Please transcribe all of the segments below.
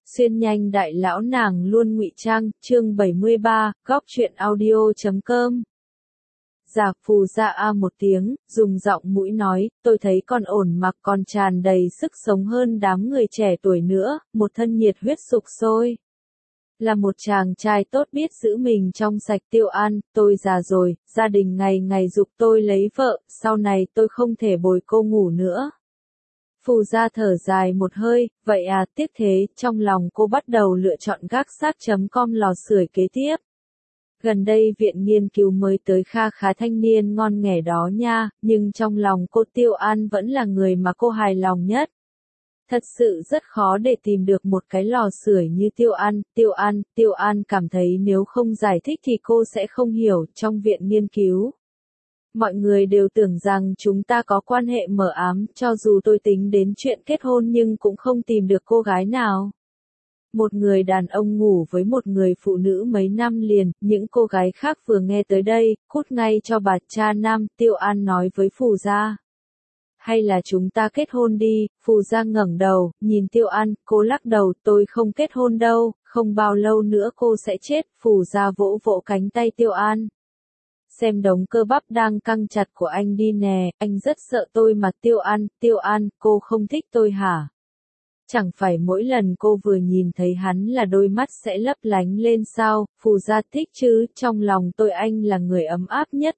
Xuyên nhanh đại lão nàng luôn ngụy trang, chương 73, góc truyện audio.com. Dạ phù ra a một tiếng, dùng giọng mũi nói, tôi thấy con ổn mặc còn tràn đầy sức sống hơn đám người trẻ tuổi nữa, một thân nhiệt huyết sục sôi. Là một chàng trai tốt biết giữ mình trong sạch. Tiêu An, tôi già rồi, gia đình ngày ngày giục tôi lấy vợ, sau này tôi không thể bồi cô ngủ nữa. Phù gia thở dài một hơi, vậy à, tiếc thế, trong lòng cô bắt đầu lựa chọn gác sát.com lò sưởi kế tiếp. Gần đây viện nghiên cứu mới tới kha khá thanh niên ngon nghẻ đó nha, nhưng trong lòng cô Tiêu An vẫn là người mà cô hài lòng nhất. Thật sự rất khó để tìm được một cái lò sưởi như Tiêu An cảm thấy nếu không giải thích thì cô sẽ không hiểu. Trong viện nghiên cứu, mọi người đều tưởng rằng chúng ta có quan hệ mờ ám, cho dù tôi tính đến chuyện kết hôn nhưng cũng không tìm được cô gái nào. Một người đàn ông ngủ với một người phụ nữ mấy năm liền, những cô gái khác vừa nghe tới đây, cút ngay cho bà cha nam. Tiêu An nói với Phù gia. Hay là chúng ta kết hôn đi. Phù gia ngẩng đầu, nhìn Tiêu An, cô lắc đầu, tôi không kết hôn đâu, không bao lâu nữa cô sẽ chết. Phù gia vỗ vỗ cánh tay Tiêu An. Xem đống cơ bắp đang căng chặt của anh đi nè, anh rất sợ tôi mà. Tiêu An, cô không thích tôi hả? Chẳng phải mỗi lần cô vừa nhìn thấy hắn là đôi mắt sẽ lấp lánh lên sao? Phù gia thích chứ, trong lòng tôi anh là người ấm áp nhất.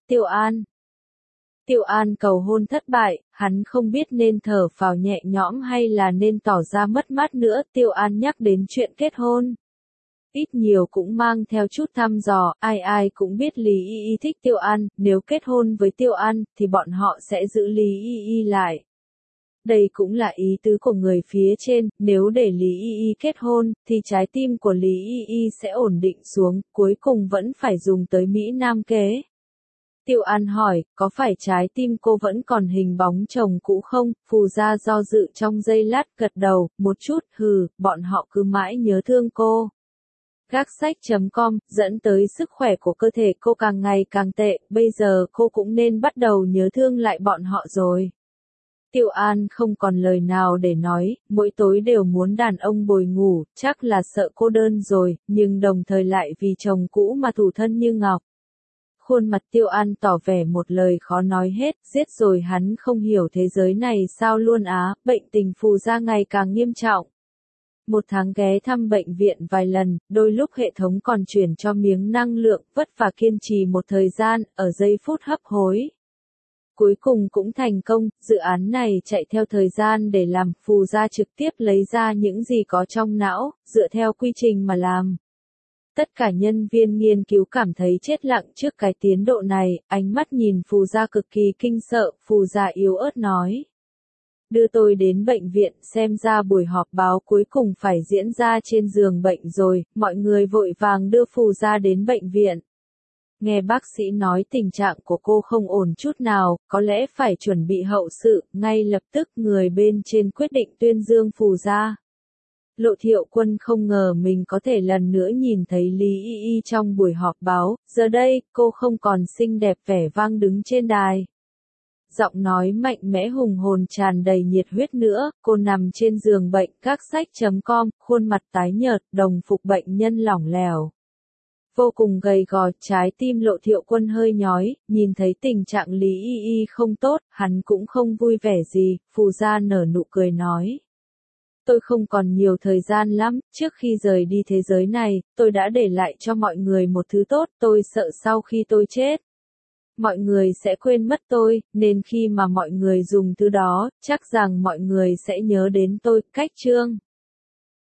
Tiêu An cầu hôn thất bại, hắn không biết nên thở phào nhẹ nhõm hay là nên tỏ ra mất mát nữa. Tiêu An nhắc đến chuyện kết hôn, ít nhiều cũng mang theo chút thăm dò, ai cũng biết Lý Y Y thích Tiêu An, nếu kết hôn với Tiêu An, thì bọn họ sẽ giữ Lý Y Y lại. Đây cũng là ý tứ của người phía trên, nếu để Lý Y Y kết hôn, thì trái tim của Lý Y Y sẽ ổn định xuống, cuối cùng vẫn phải dùng tới Mỹ Nam kế. Tiêu An hỏi, có phải trái tim cô vẫn còn hình bóng chồng cũ không? Phù gia do dự trong giây lát, gật đầu, một chút, bọn họ cứ mãi nhớ thương cô. Gác sách.com, dẫn tới sức khỏe của cơ thể cô càng ngày càng tệ, bây giờ cô cũng nên bắt đầu nhớ thương lại bọn họ rồi. Tiêu An không còn lời nào để nói, mỗi tối đều muốn đàn ông bồi ngủ, chắc là sợ cô đơn rồi, nhưng đồng thời lại vì chồng cũ mà thủ thân như ngọc. Khuôn mặt Tiêu An tỏ vẻ một lời khó nói hết, giết rồi hắn không hiểu thế giới này sao luôn á. Bệnh tình Phù gia ngày càng nghiêm trọng. Một tháng ghé thăm bệnh viện vài lần, đôi lúc hệ thống còn chuyển cho miếng năng lượng, vất vả kiên trì một thời gian, ở giây phút hấp hối. Cuối cùng cũng thành công, dự án này chạy theo thời gian để làm. Phù gia trực tiếp lấy ra những gì có trong não, dựa theo quy trình mà làm. Tất cả nhân viên nghiên cứu cảm thấy chết lặng trước cái tiến độ này, ánh mắt nhìn Phù gia cực kỳ kinh sợ. Phù gia yếu ớt nói. Đưa tôi đến bệnh viện, xem ra buổi họp báo cuối cùng phải diễn ra trên giường bệnh rồi. Mọi người vội vàng đưa Phù gia đến bệnh viện. Nghe bác sĩ nói tình trạng của cô không ổn chút nào, có lẽ phải chuẩn bị hậu sự. Ngay lập tức người bên trên quyết định tuyên dương Phù gia. Lộ Thiệu Quân không ngờ mình có thể lần nữa nhìn thấy Lý Y Y trong buổi họp báo, giờ đây, cô không còn xinh đẹp vẻ vang đứng trên đài. Giọng nói mạnh mẽ hùng hồn tràn đầy nhiệt huyết nữa, cô nằm trên giường bệnh. Các sách.com, khuôn mặt tái nhợt, đồng phục bệnh nhân lỏng lẻo. Vô cùng gầy gò, trái tim Lộ Thiệu Quân hơi nhói, nhìn thấy tình trạng Lý Y Y không tốt, hắn cũng không vui vẻ gì. Phù gia nở nụ cười nói. Tôi không còn nhiều thời gian lắm, trước khi rời đi thế giới này, tôi đã để lại cho mọi người một thứ tốt, tôi sợ sau khi tôi chết, mọi người sẽ quên mất tôi, nên khi mà mọi người dùng thứ đó, chắc rằng mọi người sẽ nhớ đến tôi. Cách chương